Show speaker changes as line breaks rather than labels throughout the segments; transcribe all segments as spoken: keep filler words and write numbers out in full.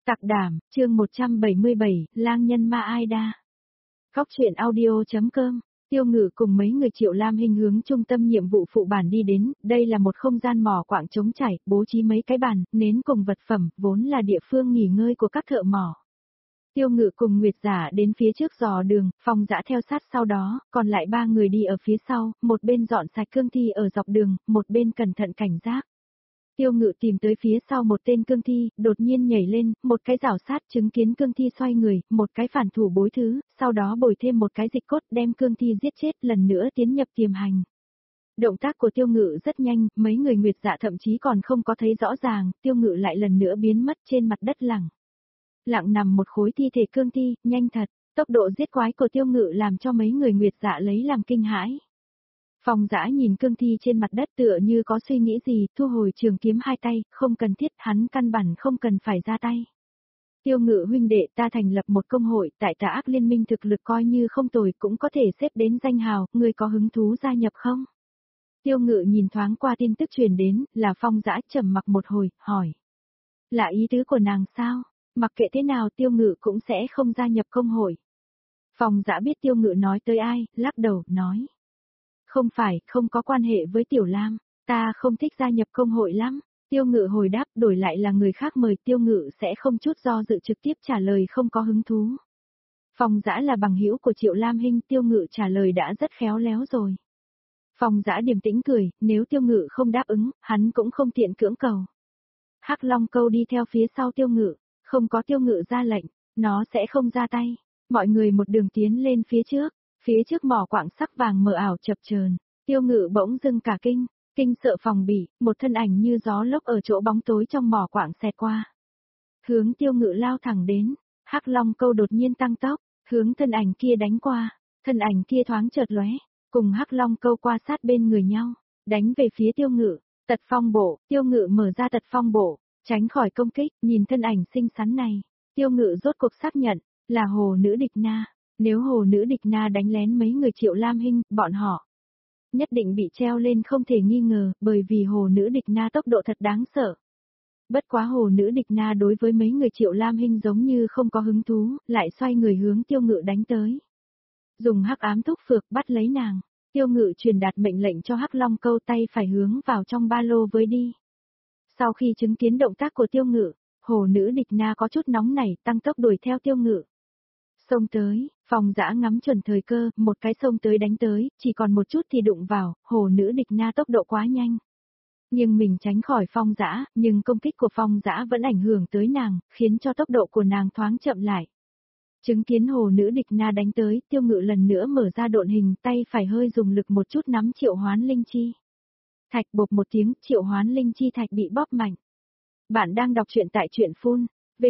Sạc đảm, chương một trăm bảy mươi bảy, lang nhân ma ai đa. Góc truyện audio.com, Tiêu Ngự cùng mấy người Triệu Lam Hinh hướng trung tâm nhiệm vụ phụ bản đi đến, đây là một không gian mỏ quặng trống trải, bố trí mấy cái bàn, nến cùng vật phẩm, vốn là địa phương nghỉ ngơi của các thợ mỏ. Tiêu Ngự cùng Nguyệt Giả đến phía trước dò đường, Phong Dã theo sát sau đó, còn lại ba người đi ở phía sau, một bên dọn sạch cương thi ở dọc đường, một bên cẩn thận cảnh giác. Tiêu Ngự tìm tới phía sau một tên cương thi, đột nhiên nhảy lên, một cái rảo sát chứng kiến cương thi xoay người, một cái phản thủ bối thứ, sau đó bồi thêm một cái dịch cốt đem cương thi giết chết lần nữa tiến nhập tiềm hành. Động tác của Tiêu Ngự rất nhanh, mấy người Nguyệt Dạ thậm chí còn không có thấy rõ ràng, Tiêu Ngự lại lần nữa biến mất trên mặt đất lẳng. Lặng nằm một khối thi thể cương thi, nhanh thật, tốc độ giết quái của Tiêu Ngự làm cho mấy người Nguyệt Dạ lấy làm kinh hãi. Phong Dã nhìn cương thi trên mặt đất tựa như có suy nghĩ gì, thu hồi trường kiếm hai tay, không cần thiết, hắn căn bản không cần phải ra tay. Tiêu Ngự huynh đệ, ta thành lập một công hội, tại Tà Ác Liên Minh thực lực coi như không tồi, cũng có thể xếp đến danh hào, ngươi có hứng thú gia nhập không? Tiêu Ngự nhìn thoáng qua tin tức truyền đến, là Phong Dã trầm mặc một hồi, hỏi. Là ý tứ của nàng sao? Mặc kệ thế nào Tiêu Ngự cũng sẽ không gia nhập công hội. Phong Dã biết Tiêu Ngự nói tới ai, lắc đầu, nói. Không phải, không có quan hệ với Tiểu Lam, ta không thích gia nhập công hội lắm. Tiêu Ngự hồi đáp, đổi lại là người khác mời Tiêu Ngự sẽ không chút do dự trực tiếp trả lời không có hứng thú. Phong Dã là bằng hữu của Triệu Lam Hinh, Tiêu Ngự trả lời đã rất khéo léo rồi. Phong Dã điềm tĩnh cười, nếu Tiêu Ngự không đáp ứng, hắn cũng không tiện cưỡng cầu. Hắc Long Câu đi theo phía sau Tiêu Ngự, không có Tiêu Ngự ra lệnh, nó sẽ không ra tay. Mọi người một đường tiến lên phía trước. Phía trước mỏ quặng sắc vàng mờ ảo chập chờn, Tiêu Ngự bỗng dưng cả kinh, kinh sợ phòng bị, một thân ảnh như gió lốc ở chỗ bóng tối trong mỏ quặng xẹt qua. Hướng Tiêu Ngự lao thẳng đến, Hắc Long Câu đột nhiên tăng tốc, hướng thân ảnh kia đánh qua, thân ảnh kia thoáng chợt lóe, cùng Hắc Long Câu qua sát bên người nhau, đánh về phía Tiêu Ngự, tật phong bộ, Tiêu Ngự mở ra tật phong bộ, tránh khỏi công kích, nhìn thân ảnh xinh xắn này, Tiêu Ngự rốt cuộc xác nhận, là hồ nữ địch na. Nếu hồ nữ địch na đánh lén mấy người Triệu Lam Hinh, bọn họ nhất định bị treo lên không thể nghi ngờ, bởi vì hồ nữ địch na tốc độ thật đáng sợ. Bất quá hồ nữ địch na đối với mấy người Triệu Lam Hinh giống như không có hứng thú, lại xoay người hướng Tiêu Ngự đánh tới. Dùng hắc ám thúc phược bắt lấy nàng, Tiêu Ngự truyền đạt mệnh lệnh cho Hắc Long Câu tay phải hướng vào trong ba lô với đi. Sau khi chứng kiến động tác của Tiêu Ngự, hồ nữ địch na có chút nóng nảy, tăng tốc đuổi theo Tiêu Ngự. Xông tới, Phong Dã ngắm chuẩn thời cơ, một cái xông tới đánh tới, chỉ còn một chút thì đụng vào, hồ nữ địch na tốc độ quá nhanh. Nhưng mình tránh khỏi Phong Dã, nhưng công kích của Phong Dã vẫn ảnh hưởng tới nàng, khiến cho tốc độ của nàng thoáng chậm lại. Chứng kiến hồ nữ địch na đánh tới, Tiêu Ngự lần nữa mở ra độn hình, tay phải hơi dùng lực một chút nắm triệu hoán linh chi. Thạch bộp một tiếng, triệu hoán linh chi thạch bị bóp mạnh. Bạn đang đọc truyện tại truyện phun.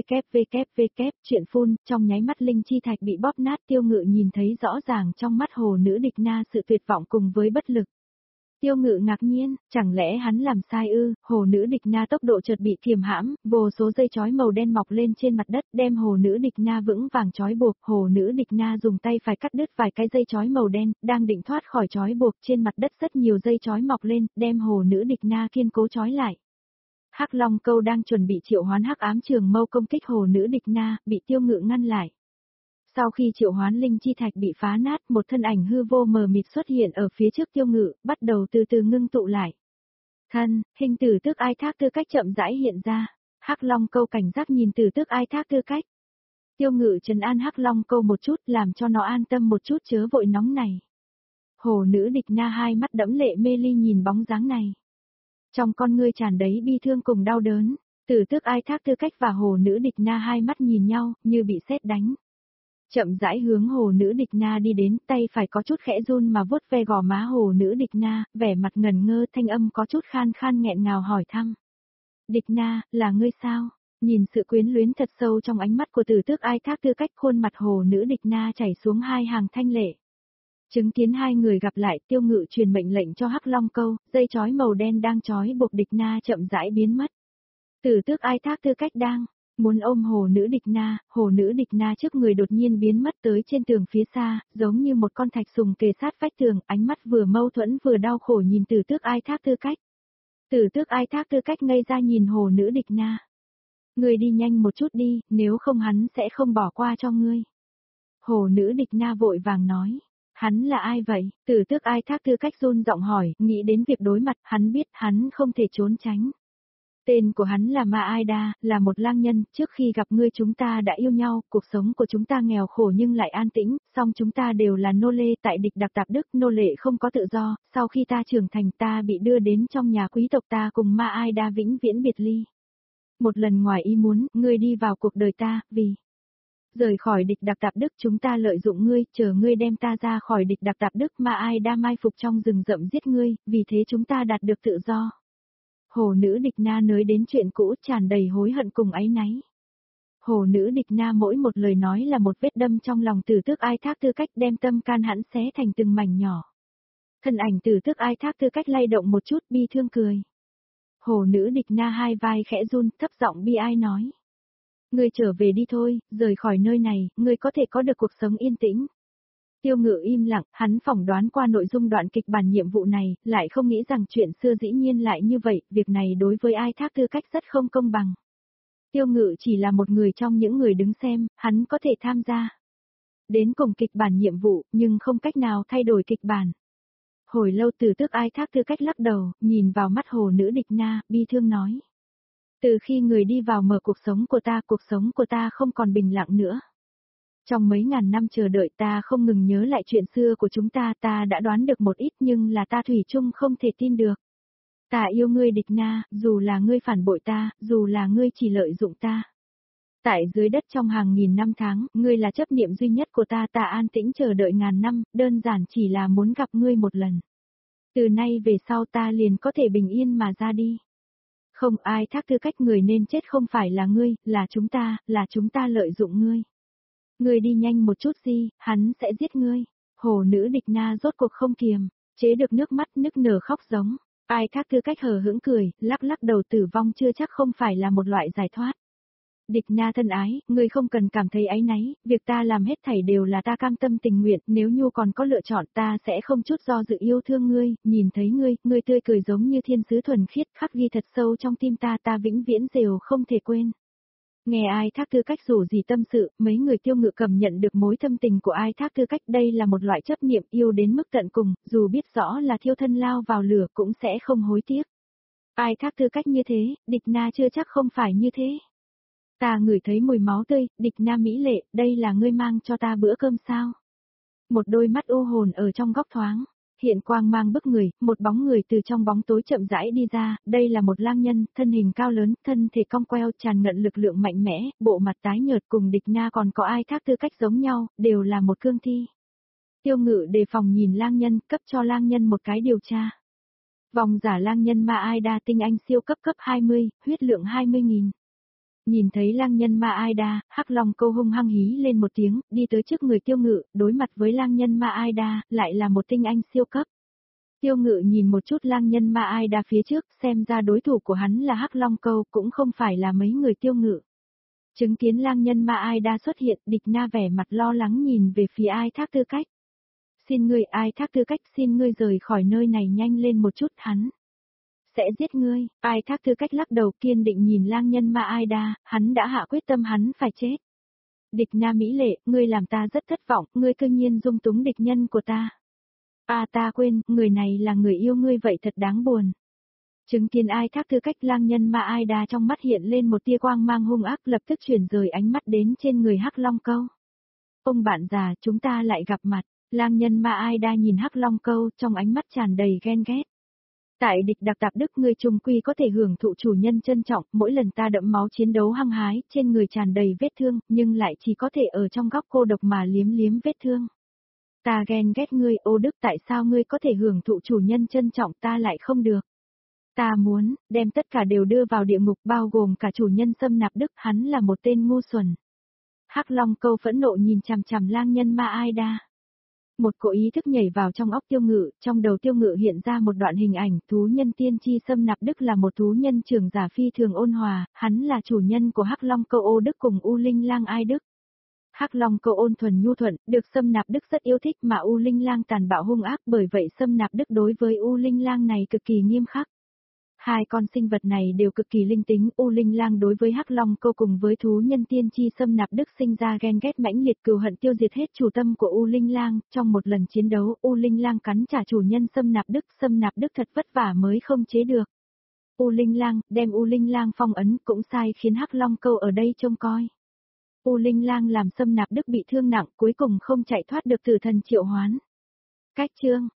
www, chuyện phun, trong nháy mắt linh chi thạch bị bóp nát. Tiêu Ngự nhìn thấy rõ ràng trong mắt hồ nữ địch na sự tuyệt vọng cùng với bất lực. Tiêu Ngự ngạc nhiên, chẳng lẽ hắn làm sai ư? Hồ nữ địch na tốc độ chợt bị kiềm hãm, vô số dây chói màu đen mọc lên trên mặt đất, đem hồ nữ địch na vững vàng chói buộc. Hồ nữ địch na dùng tay phải cắt đứt vài cái dây chói màu đen, đang định thoát khỏi chói buộc, trên mặt đất rất nhiều dây chói mọc lên, đem hồ nữ địch na kiên cố chói lại. Hắc Long Câu đang chuẩn bị triệu hoán hắc ám trường mâu công kích hồ nữ địch na, bị Tiêu Ngự ngăn lại. Sau khi triệu hoán linh chi thạch bị phá nát, một thân ảnh hư vô mờ mịt xuất hiện ở phía trước Tiêu Ngự, bắt đầu từ từ ngưng tụ lại. Thân, hình Tử Tước Ai Thác Tư Cách chậm rãi hiện ra. Hắc Long Câu cảnh giác nhìn Tử Tước Ai Thác Tư Cách. Tiêu Ngự trấn an Hắc Long Câu một chút, làm cho nó an tâm một chút chớ vội nóng này. Hồ nữ địch na hai mắt đẫm lệ mê ly nhìn bóng dáng này. Trong con ngươi tràn đầy bi thương cùng đau đớn, Tử Tước Ai Thác Tư Cách và hồ nữ địch na hai mắt nhìn nhau, như bị sét đánh. Chậm rãi hướng hồ nữ địch na đi đến, tay phải có chút khẽ run mà vuốt ve gò má hồ nữ địch na, vẻ mặt ngần ngơ, thanh âm có chút khan khan nghẹn ngào hỏi thăm. Địch na, là ngươi sao? Nhìn sự quyến luyến thật sâu trong ánh mắt của Tử Tước Ai Thác Tư Cách, khuôn mặt hồ nữ địch na chảy xuống hai hàng thanh lệ. Chứng kiến hai người gặp lại, Tiêu Ngự truyền mệnh lệnh cho Hắc Long Câu, dây chói màu đen đang chói buộc địch na chậm rãi biến mất. Tử Tước Ai Thác Tư Cách đang muốn ôm hồ nữ địch na, hồ nữ địch na trước người đột nhiên biến mất tới trên tường phía xa, giống như một con thạch sùng kề sát vách tường, ánh mắt vừa mâu thuẫn vừa đau khổ nhìn Tử Tước Ai Thác Tư Cách. Tử Tước Ai Thác Tư Cách ngây ra nhìn hồ nữ địch na. Ngươi đi nhanh một chút đi, nếu không hắn sẽ không bỏ qua cho ngươi. Hồ nữ địch na vội vàng nói. Hắn là ai vậy? Tử tước Ai Thác Tư Cách run giọng hỏi, nghĩ đến việc đối mặt, hắn biết hắn không thể trốn tránh. Tên của hắn là Ma Aida, là một lang nhân, trước khi gặp ngươi chúng ta đã yêu nhau, cuộc sống của chúng ta nghèo khổ nhưng lại an tĩnh, song chúng ta đều là nô lê tại địch đặc tạp Đức, nô lệ không có tự do, sau khi ta trưởng thành ta bị đưa đến trong nhà quý tộc ta cùng Ma Aida vĩnh viễn biệt ly. Một lần ngoài ý muốn, ngươi đi vào cuộc đời ta, vì rời khỏi địch đặc tạp Đức chúng ta lợi dụng ngươi, chờ ngươi đem ta ra khỏi địch đặc tạp Đức Ma Aida mai phục trong rừng rậm giết ngươi, vì thế chúng ta đạt được tự do. Hồ nữ địch na nới đến chuyện cũ tràn đầy hối hận cùng áy náy. Hồ nữ địch na mỗi một lời nói là một vết đâm trong lòng Tử tước Ai Thác Tư Cách đem tâm can hắn xé thành từng mảnh nhỏ. Thân ảnh Tử tước Ai Thác Tư Cách lay động một chút bi thương cười. Hồ nữ địch na hai vai khẽ run thấp giọng bi ai nói. Ngươi trở về đi thôi, rời khỏi nơi này, ngươi có thể có được cuộc sống yên tĩnh. Tiêu Ngự im lặng, hắn phỏng đoán qua nội dung đoạn kịch bản nhiệm vụ này, lại không nghĩ rằng chuyện xưa dĩ nhiên lại như vậy, việc này đối với Ai Thác Tư Cách rất không công bằng. Tiêu Ngự chỉ là một người trong những người đứng xem, hắn có thể tham gia đến cùng kịch bản nhiệm vụ, nhưng không cách nào thay đổi kịch bản. Hồi lâu Tử tước Ai Thác Tư Cách lắc đầu, nhìn vào mắt hồ nữ địch na, bi thương nói. Từ khi người đi vào mở cuộc sống của ta, cuộc sống của ta không còn bình lặng nữa. Trong mấy ngàn năm chờ đợi ta không ngừng nhớ lại chuyện xưa của chúng ta, ta đã đoán được một ít nhưng là ta thủy chung không thể tin được. Ta yêu ngươi địch na, dù là ngươi phản bội ta, dù là ngươi chỉ lợi dụng ta. Tại dưới đất trong hàng nghìn năm tháng, ngươi là chấp niệm duy nhất của ta, ta an tĩnh chờ đợi ngàn năm, đơn giản chỉ là muốn gặp ngươi một lần. Từ nay về sau ta liền có thể bình yên mà ra đi. Không Ai Thác Tư Cách người nên chết không phải là ngươi, là chúng ta, là chúng ta lợi dụng ngươi. Ngươi đi nhanh một chút đi, hắn sẽ giết ngươi. Hồ nữ địch na rốt cuộc không kiềm, chế được nước mắt nức nở khóc giống. Ai Thác Tư Cách hờ hững cười, lắc lắc đầu tử vong chưa chắc không phải là một loại giải thoát. Địch na thân ái, ngươi không cần cảm thấy áy náy, việc ta làm hết thảy đều là ta cam tâm tình nguyện, nếu Nhu còn có lựa chọn ta sẽ không chút do dự yêu thương ngươi, nhìn thấy ngươi, ngươi tươi cười giống như thiên sứ thuần khiết, khắc ghi thật sâu trong tim ta, ta vĩnh viễn đều không thể quên. Nghe Ai Thác Tư Cách rủ gì tâm sự, mấy người Tiêu Ngự cảm nhận được mối thâm tình của Ai Thác Tư Cách, đây là một loại chấp niệm yêu đến mức tận cùng, dù biết rõ là thiêu thân lao vào lửa cũng sẽ không hối tiếc. Ai Thác Tư Cách như thế, địch na chưa chắc không phải như thế. Ta ngửi thấy mùi máu tươi, địch na mỹ lệ, đây là ngươi mang cho ta bữa cơm sao? Một đôi mắt u hồn ở trong góc thoáng, hiện quang mang bức người, một bóng người từ trong bóng tối chậm rãi đi ra, đây là một lang nhân, thân hình cao lớn, thân thể cong queo tràn ngập lực lượng mạnh mẽ, bộ mặt tái nhợt cùng địch na còn có Ai Thác Tư Cách giống nhau, đều là một cương thi. Tiêu Ngự đề phòng nhìn lang nhân, cấp cho lang nhân một cái điều tra. Vòng giả lang nhân Ma Aida tinh anh siêu cấp cấp hai mươi, huyết lượng hai mươi nghìn. Nhìn thấy lang nhân Ma Aida, Hắc Long Câu hung hăng hí lên một tiếng, đi tới trước người Tiêu Ngự, đối mặt với lang nhân Ma Aida, lại là một tinh anh siêu cấp. Tiêu Ngự nhìn một chút lang nhân Ma Aida phía trước, xem ra đối thủ của hắn là Hắc Long Câu, cũng không phải là mấy người Tiêu Ngự. Chứng kiến lang nhân Ma Aida xuất hiện, địch na vẻ mặt lo lắng nhìn về phía Ai Thác Tư Cách. Xin ngươi Ai Thác Tư Cách, xin ngươi rời khỏi nơi này nhanh lên một chút, hắn sẽ giết ngươi. Ai Thác Tư Cách lắc đầu kiên định nhìn lang nhân Ma Aida, hắn đã hạ quyết tâm hắn phải chết. Địch na mỹ lệ, ngươi làm ta rất thất vọng, ngươi cư nhiên dung túng địch nhân của ta. À ta quên, người này là người yêu ngươi vậy thật đáng buồn. Chứng kiến Ai Thác Tư Cách, lang nhân Ma Aida trong mắt hiện lên một tia quang mang hung ác, lập tức chuyển rời ánh mắt đến trên người Hắc Long Câu. Ông bạn già, chúng ta lại gặp mặt. Lang nhân Ma Aida nhìn Hắc Long Câu, trong ánh mắt tràn đầy ghen ghét. Tại địch đặc tạp Đức, ngươi trùng quy có thể hưởng thụ chủ nhân trân trọng, mỗi lần ta đẫm máu chiến đấu hăng hái, trên người tràn đầy vết thương, nhưng lại chỉ có thể ở trong góc cô độc mà liếm liếm vết thương. Ta ghen ghét ngươi, ô Đức, tại sao ngươi có thể hưởng thụ chủ nhân trân trọng, ta lại không được. Ta muốn, đem tất cả đều đưa vào địa ngục, bao gồm cả chủ nhân xâm nạp Đức, hắn là một tên ngu xuẩn. Hắc Long Câu phẫn nộ nhìn chằm chằm lang nhân Ma Aida. Một cỗ ý thức nhảy vào trong óc Tiêu Ngự, trong đầu Tiêu Ngự hiện ra một đoạn hình ảnh, thú nhân tiên tri xâm nạp Đức là một thú nhân trưởng giả phi thường ôn hòa, hắn là chủ nhân của Hắc Long Câu Ô Đức cùng U Linh Lang Ai Đức. Hắc Long Câu ôn thuần nhu thuận, được xâm nạp Đức rất yêu thích, mà U Linh Lang tàn bạo hung ác, bởi vậy xâm nạp Đức đối với U Linh Lang này cực kỳ nghiêm khắc. Hai con sinh vật này đều cực kỳ linh tính, U Linh Lang đối với Hắc Long Câu cùng với thú nhân tiên tri Sâm Nạp Đức sinh ra ghen ghét mãnh liệt, cừu hận tiêu diệt hết chủ tâm của U Linh Lang, trong một lần chiến đấu, U Linh Lang cắn trả chủ nhân Sâm Nạp Đức, Sâm Nạp Đức thật vất vả mới không chế được. U Linh Lang, đem U Linh Lang phong ấn, cũng sai khiến Hắc Long Câu ở đây trông coi. U Linh Lang làm Sâm Nạp Đức bị thương nặng, cuối cùng không chạy thoát được tử thần triệu hoán. Cách chương